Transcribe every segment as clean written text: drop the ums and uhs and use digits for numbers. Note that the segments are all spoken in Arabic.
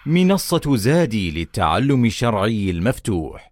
منصة زادي للتعلم الشرعي المفتوح.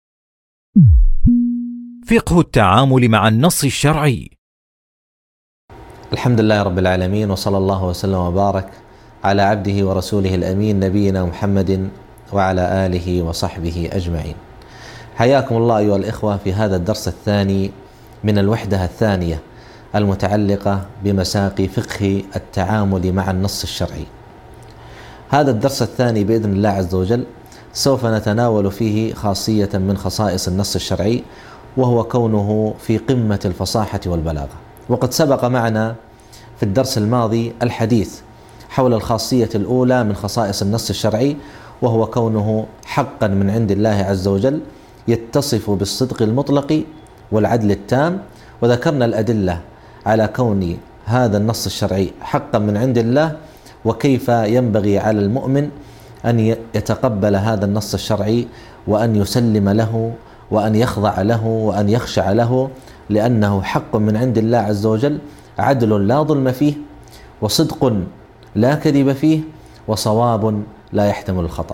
فقه التعامل مع النص الشرعي. الحمد لله رب العالمين، وصلى الله وسلم وبارك على عبده ورسوله الأمين نبينا محمد وعلى آله وصحبه أجمعين. حياكم الله أيها الإخوة في هذا الدرس الثاني من الوحدة الثانية المتعلقة بمساق فقه التعامل مع النص الشرعي. هذا الدرس الثاني بإذن الله عز وجل سوف نتناول فيه خاصية من خصائص النص الشرعي، وهو كونه في قمة الفصاحة والبلاغة. وقد سبق معنا في الدرس الماضي الحديث حول الخاصية الأولى من خصائص النص الشرعي، وهو كونه حقا من عند الله عز وجل يتصف بالصدق المطلق والعدل التام، وذكرنا الأدلة على كون هذا النص الشرعي حقا من عند الله، وكيف ينبغي على المؤمن أن يتقبل هذا النص الشرعي وأن يسلم له وأن يخضع له وأن يخشع له، لأنه حق من عند الله عز وجل، عدل لا ظلم فيه، وصدق لا كذب فيه، وصواب لا يحتمل الخطأ.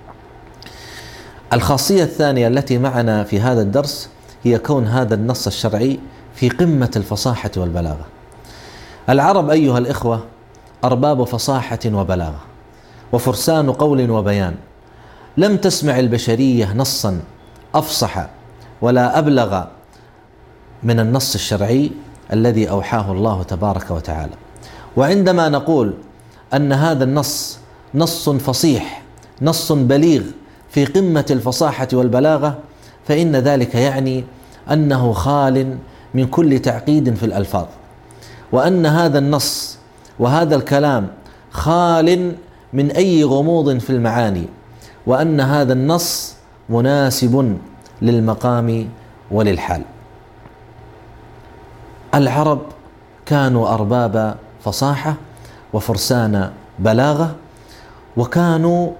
الخاصية الثانية التي معنا في هذا الدرس هي كون هذا النص الشرعي في قمة الفصاحة والبلاغة. العرب أيها الإخوة أرباب فصاحة وبلاغة وفرسان قول وبيان. لم تسمع البشرية نصا أفصح ولا أبلغ من النص الشرعي الذي أوحاه الله تبارك وتعالى. وعندما نقول أن هذا النص نص فصيح، نص بليغ في قمة الفصاحة والبلاغة، فإن ذلك يعني أنه خال من كل تعقيد في الألفاظ، وأن هذا النص وهذا الكلام خال من أي غموض في المعاني، وأن هذا النص مناسب للمقام وللحال. العرب كانوا أرباب فصاحة وفرسان بلاغة، وكانوا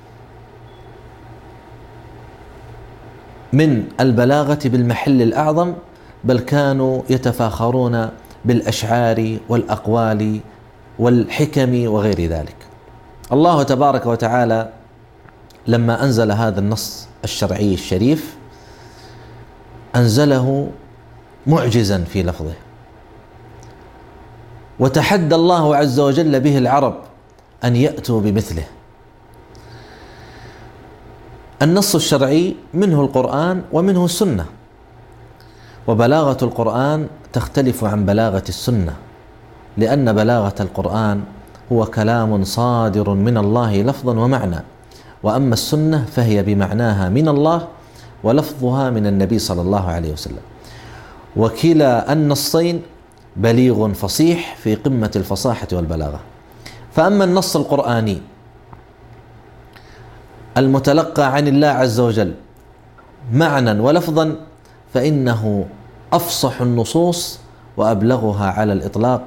من البلاغة بالمحل الأعظم، بل كانوا يتفاخرون بالأشعار والأقوال والحكم وغير ذلك. الله تبارك وتعالى لما أنزل هذا النص الشرعي الشريف أنزله معجزا في لفظه، وتحدى الله عز وجل به العرب أن يأتوا بمثله. النص الشرعي منه القرآن ومنه السنة، وبلاغة القرآن تختلف عن بلاغة السنة، لأن بلاغة القرآن هو كلام صادر من الله لفظا ومعنى، وأما السنة فهي بمعناها من الله ولفظها من النبي صلى الله عليه وسلم. وكلا النصين بليغ فصيح في قمة الفصاحة والبلاغة. فأما النص القرآني المتلقى عن الله عز وجل معنى ولفظا، فإنه أفصح النصوص وأبلغها على الإطلاق،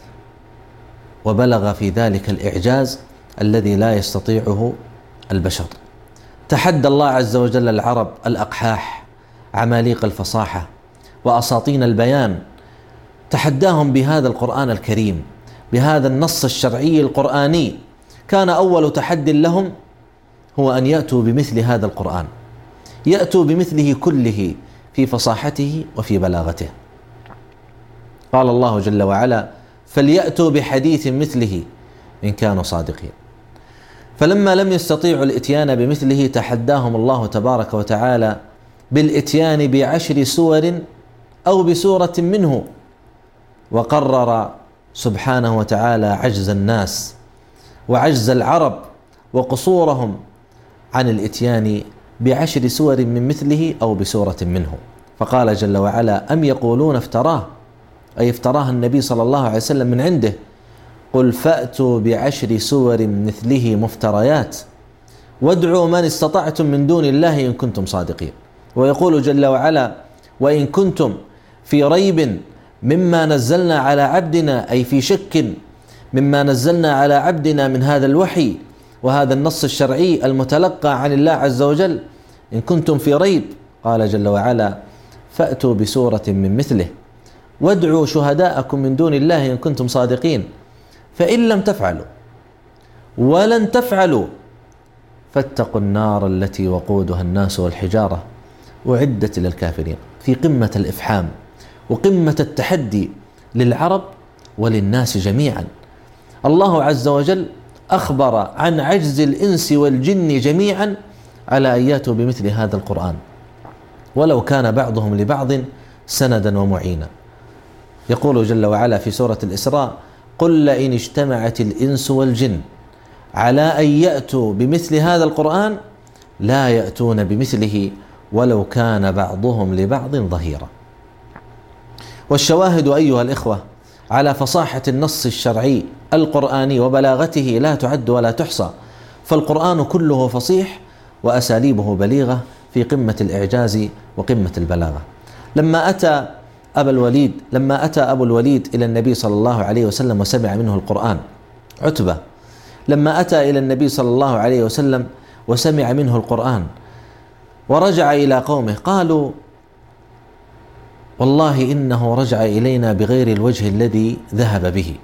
وبلغ في ذلك الإعجاز الذي لا يستطيعه البشر. تحدى الله عز وجل العرب الأقحاح عماليق الفصاحة وأساطين البيان، تحداهم بهذا القرآن الكريم، بهذا النص الشرعي القرآني. كان أول تحد لهم هو أن يأتوا بمثل هذا القرآن، يأتوا بمثله كله في فصاحته وفي بلاغته. قال الله جل وعلا: فليأتوا بحديث مثله إن كانوا صادقين. فلما لم يستطيعوا الإتيان بمثله تحداهم الله تبارك وتعالى بالإتيان ب10 سور أو بسورة منه، وقرر سبحانه وتعالى عجز الناس وعجز العرب وقصورهم عن الإتيان ب10 سور من مثله أو بسورة منه. فقال جل وعلا: أم يقولون افتراه، أي افتراها النبي صلى الله عليه وسلم من عنده، قل فأتوا ب10 سور مثله مفتريات وادعوا من استطعتم من دون الله إن كنتم صادقين. ويقول جل وعلا: وإن كنتم في ريب مما نزلنا على عبدنا، أي في شك مما نزلنا على عبدنا من هذا الوحي وهذا النص الشرعي المتلقى عن الله عز وجل، إن كنتم في ريب، قال جل وعلا: فأتوا بسورة من مثله وادعوا شهداءكم من دون الله إن كنتم صادقين. فإن لم تفعلوا ولن تفعلوا فاتقوا النار التي وقودها الناس والحجارة أعدت للكافرين، في قمة الإفحام وقمة التحدي للعرب وللناس جميعا. الله عز وجل أخبر عن عجز الإنس والجن جميعا على أن يأتوا بمثل هذا القرآن ولو كان بعضهم لبعض سندا ومعينا. يقول جل وعلا في سورة الإسراء: قل لئن اجتمعت الإنس والجن على أن يأتوا بمثل هذا القرآن لا يأتون بمثله ولو كان بعضهم لبعض ظهيرا. والشواهد أيها الإخوة على فصاحة النص الشرعي القرآني وبلاغته لا تعد ولا تحصى، فالقرآن كله فصيح وأساليبه بليغة في قمة الإعجاز وقمة البلاغة. لما أتى أبو الوليد إلى النبي صلى الله عليه وسلم وسمع منه القرآن، عتبة لما أتى إلى النبي صلى الله عليه وسلم وسمع منه القرآن ورجع إلى قومه قالوا: والله إنه رجع إلينا بغير الوجه الذي ذهب به.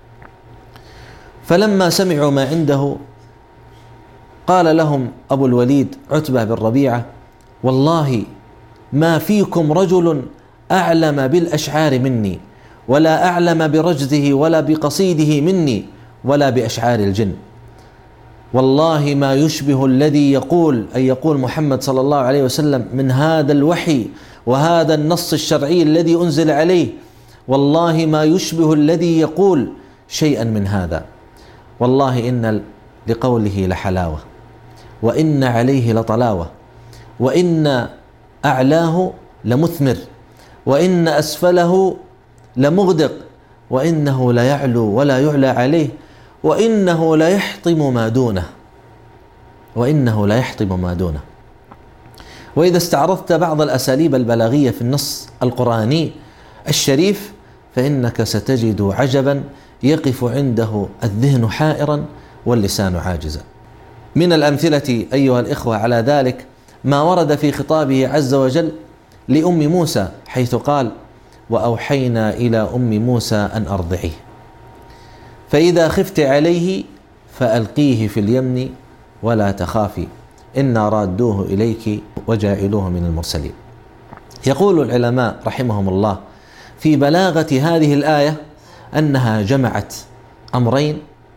فلما سمعوا ما عنده قال لهم أبو الوليد عتبة بن ربيعة: والله ما فيكم رجل أعلم بالأشعار مني، ولا أعلم برجزه ولا بقصيده مني ولا بأشعار الجن. والله ما يشبه الذي يقول محمد صلى الله عليه وسلم من هذا الوحي وهذا النص الشرعي الذي أنزل عليه، والله ما يشبه الذي يقول شيئا من هذا. والله إن لقوله لحلاوة، وإن عليه لطلاوة، وإن أعلاه لمثمر، وإن أسفله لمغدق، وإنه ليعلو ولا يعلى عليه، وإنه ليحطم ما دونه. وإذا استعرضت بعض الأساليب البلاغية في النص القرآني الشريف فإنك ستجد عجبا يقف عنده الذهن حائرا واللسان عاجزا. من الأمثلة أيها الإخوة على ذلك ما ورد في خطابه عز وجل لأم موسى، حيث قال: وأوحينا إلى أم موسى أن أرضعيه، فإذا خفت عليه فألقيه في اليم ولا تخافي إنا رادوه إليك وجاعلوه من المرسلين. يقول العلماء رحمهم الله في بلاغة هذه الآية أنها جمعت أمرين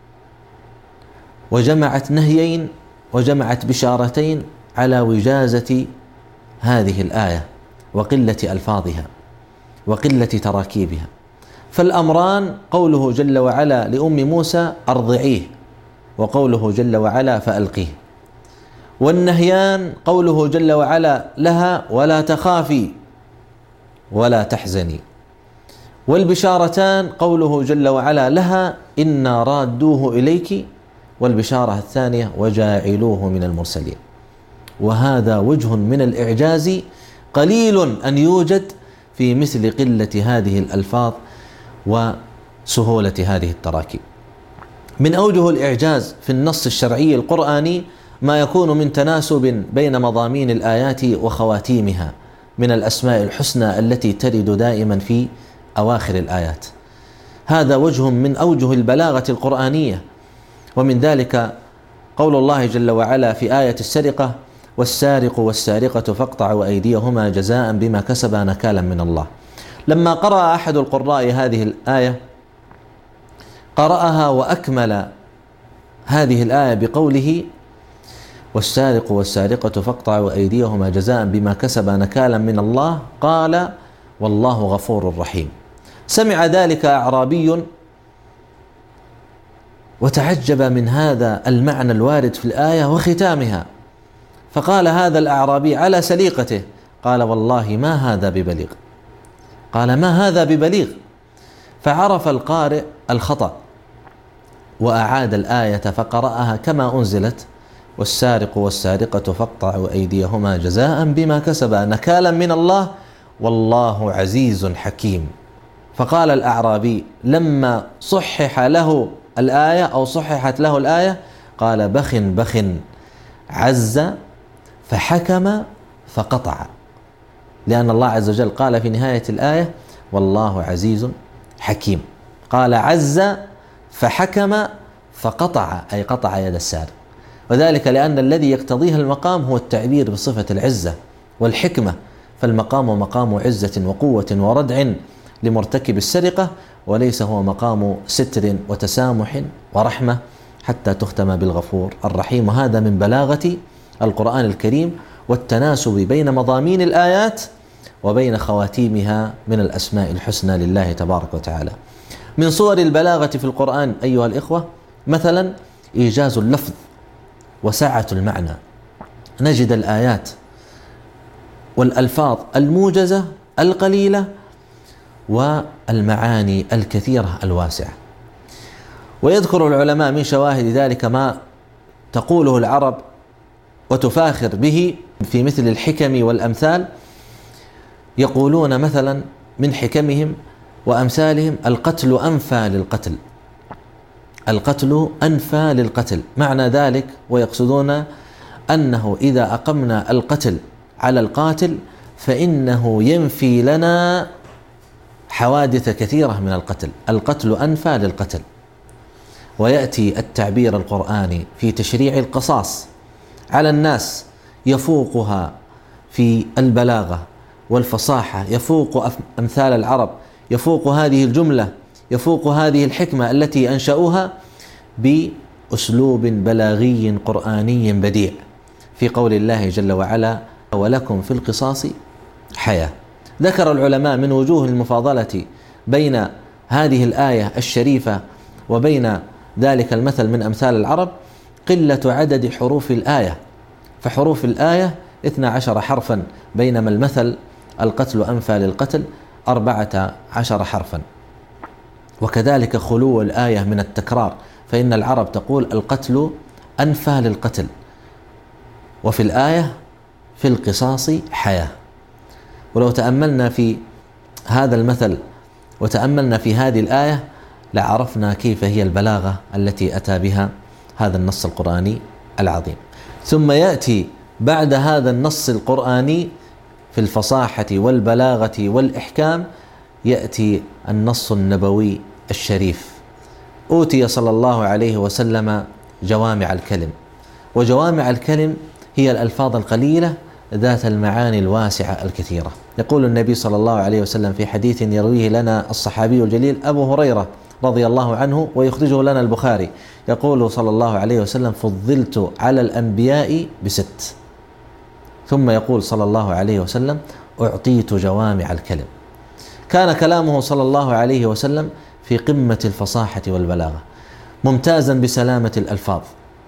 وجمعت نهيين وجمعت بشارتين على وجازة هذه الآية وقلة ألفاظها وقلة تراكيبها. فالأمران قوله جل وعلا لأم موسى أرضعيه، وقوله جل وعلا فألقيه. والنهيان قوله جل وعلا لها ولا تخافي ولا تحزني. والبشارتان قوله جل وعلا لها إنا رادوه إليك، والبشارة الثانية وجاعلوه من المرسلين. وهذا وجه من الإعجاز قليل أن يوجد في مثل قلة هذه الألفاظ وسهولة هذه التراكيب. من أوجه الإعجاز في النص الشرعي القرآني ما يكون من تناسب بين مضامين الآيات وخواتيمها من الأسماء الحسنى التي ترد دائما في أواخر الآيات. هذا وجه من أوجه البلاغة القرآنية. ومن ذلك قول الله جل وعلا في آية السرقة: والسارق والسارقة فاقطعوا أيديهما جزاء بما كسبا نكالا من الله. لما قرأ أحد القراء هذه الآية قرأها وأكمل هذه الآية بقوله: والسارق والسارقة فاقطعوا أيديهما جزاء بما كسبا نكالا من الله، قال: والله غفور رحيم. سمع ذلك أعرابي وتعجب من هذا المعنى الوارد في الآية وختامها، فقال هذا الأعرابي على سليقته: قال: والله ما هذا ببليغ. قال: ما هذا ببليغ؟ فعرف القارئ الخطأ وأعاد الآية فقرأها كما أنزلت: والسارق والسارقة فاقطعوا أيديهما جزاء بما كسبا نكالا من الله والله عزيز حكيم. فقال الأعرابي لما صحح له الآية أو صححت له الآية قال: بخ بخ عز فحكم فقطع، لأن الله عز وجل قال في نهاية الآية: والله عزيز حكيم. قال: عز فحكم فقطع، أي قطع يد السارق. وذلك لأن الذي يقتضيه المقام هو التعبير بصفة العزة والحكمة، فالمقام مقام عزة وقوة وردع لمرتكب السرقة، وليس هو مقام ستر وتسامح ورحمة حتى تختم بالغفور الرحيم. وهذا من بلاغة القرآن الكريم والتناسب بين مضامين الآيات وبين خواتيمها من الأسماء الحسنى لله تبارك وتعالى. من صور البلاغة في القرآن أيها الإخوة مثلا إيجاز اللفظ وسعة المعنى. نجد الآيات والألفاظ الموجزة القليلة والمعاني الكثيرة الواسعة. ويذكر العلماء من شواهد ذلك ما تقوله العرب وتفاخر به في مثل الحكم والأمثال. يقولون مثلا من حكمهم وأمثالهم: القتل أنفى للقتل، القتل أنفى للقتل. معنى ذلك ويقصدون أنه إذا أقمنا القتل على القاتل فإنه ينفي لنا حوادث كثيرة من القتل. القتل أنفى للقتل. ويأتي التعبير القرآني في تشريع القصاص على الناس يفوقها في البلاغة والفصاحة، يفوق أمثال العرب، يفوق هذه الجملة، يفوق هذه الحكمة التي أنشأوها بأسلوب بلاغي قرآني بديع في قول الله جل وعلا: ولكم في القصاص حياة. ذكر العلماء من وجوه المفاضلة بين هذه الآية الشريفة وبين ذلك المثل من أمثال العرب قلة عدد حروف الآية، فحروف الآية 12 حرفا، بينما المثل القتل أنفى للقتل 14 حرفا. وكذلك خلو الآية من التكرار، فإن العرب تقول: القتل أنفى للقتل، وفي الآية في القصاص حياة. ولو تأملنا في هذا المثل وتأملنا في هذه الآية لعرفنا كيف هي البلاغة التي أتى بها هذا النص القرآني العظيم. ثم يأتي بعد هذا النص القرآني في الفصاحة والبلاغة والإحكام يأتي النص النبوي الشريف. أوتي صلى الله عليه وسلم جوامع الكلم، وجوامع الكلم هي الألفاظ القليلة ذات المعاني الواسعة الكثيرة. يقول النبي صلى الله عليه وسلم في حديث يرويه لنا الصحابي الجليل أبو هريرة رضي الله عنه ويخرجه لنا البخاري، يقول صلى الله عليه وسلم: فضلت على الأنبياء ب6. ثم يقول صلى الله عليه وسلم: أعطيت جوامع الكلم. كان كلامه صلى الله عليه وسلم في قمة الفصاحة والبلاغة، ممتازا بسلامة الألفاظ،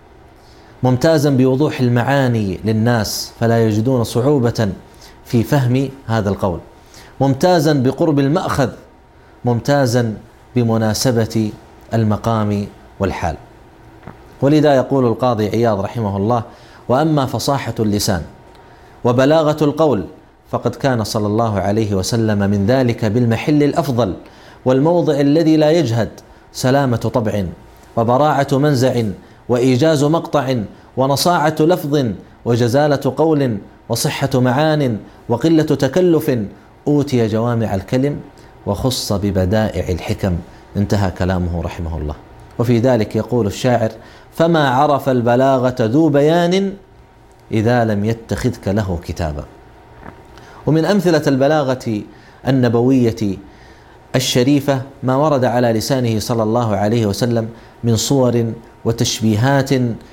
ممتازا بوضوح المعاني للناس فلا يجدون صعوبة في فهم هذا القول، ممتازا بقرب المأخذ، ممتازا بمناسبة المقام والحال. ولذا يقول القاضي عياض رحمه الله: وأما فصاحة اللسان وبلاغة القول فقد كان صلى الله عليه وسلم من ذلك بالمحل الأفضل والموضع الذي لا يجهد، سلامة طبع وبراعة منزع وإيجاز مقطع ونصاعة لفظ وجزالة قول وصحة معان وقلة تكلف. أوتي جوامع الكلم وخص ببدائع الحكم. انتهى كلامه رحمه الله. وفي ذلك يقول الشاعر: فما عرف البلاغة ذو بيان إذا لم يتخذك له كتابا. ومن أمثلة البلاغة النبوية الشريفة ما ورد على لسانه صلى الله عليه وسلم من صور وتشبيهات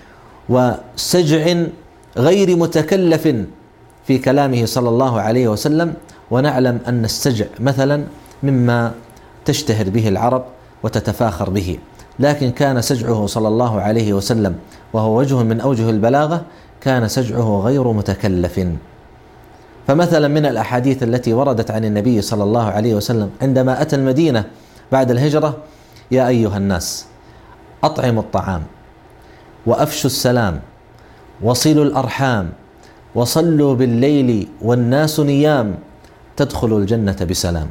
وسجع غير متكلف في كلامه صلى الله عليه وسلم. ونعلم أن السجع مثلا مما تشتهر به العرب وتتفاخر به، لكن كان سجعه صلى الله عليه وسلم وهو وجه من أوجه البلاغة، كان سجعه غير متكلف. فمثلا من الأحاديث التي وردت عن النبي صلى الله عليه وسلم عندما أتى المدينة بعد الهجرة: يا أيها الناس أطعموا الطعام وأفشوا السلام وصلوا الأرحام وصلوا بالليل والناس نيام تدخلوا الجنة بسلام.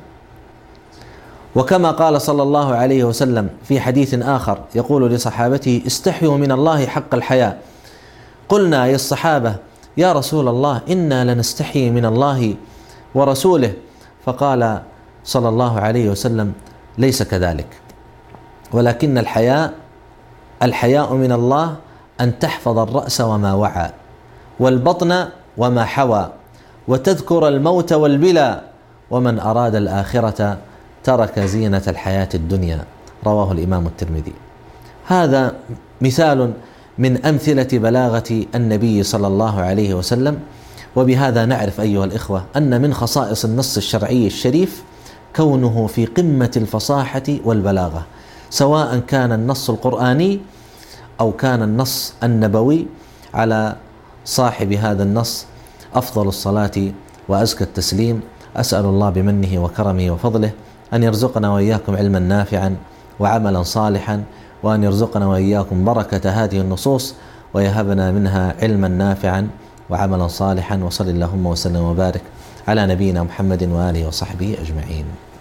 وكما قال صلى الله عليه وسلم في حديث آخر يقول لصحابته: استحيوا من الله حق الحياء. قلنا يا الصحابة: يا رسول الله إنا لنستحي من الله ورسوله. فقال صلى الله عليه وسلم: ليس كذلك، ولكن الحياء من الله أن تحفظ الرأس وما وعى، والبطن وما حوى، وتذكر الموت والبلى، ومن أراد الآخرة ترك زينة الحياة الدنيا. رواه الإمام الترمذي. هذا مثال من أمثلة بلاغة النبي صلى الله عليه وسلم. وبهذا نعرف أيها الإخوة أن من خصائص النص الشرعي الشريف كونه في قمة الفصاحة والبلاغة، سواء كان النص القرآني أو كان النص النبوي. على صاحب هذا النص أفضل الصلاة وأزكى التسليم. أسأل الله بمنه وكرمه وفضله أن يرزقنا وإياكم علما نافعا وعملا صالحا، وأن يرزقنا وإياكم بركة هذه النصوص، ويهبنا منها علما نافعا وعملا صالحا. وصل اللهم وسلم وبارك على نبينا محمد وآله وصحبه أجمعين.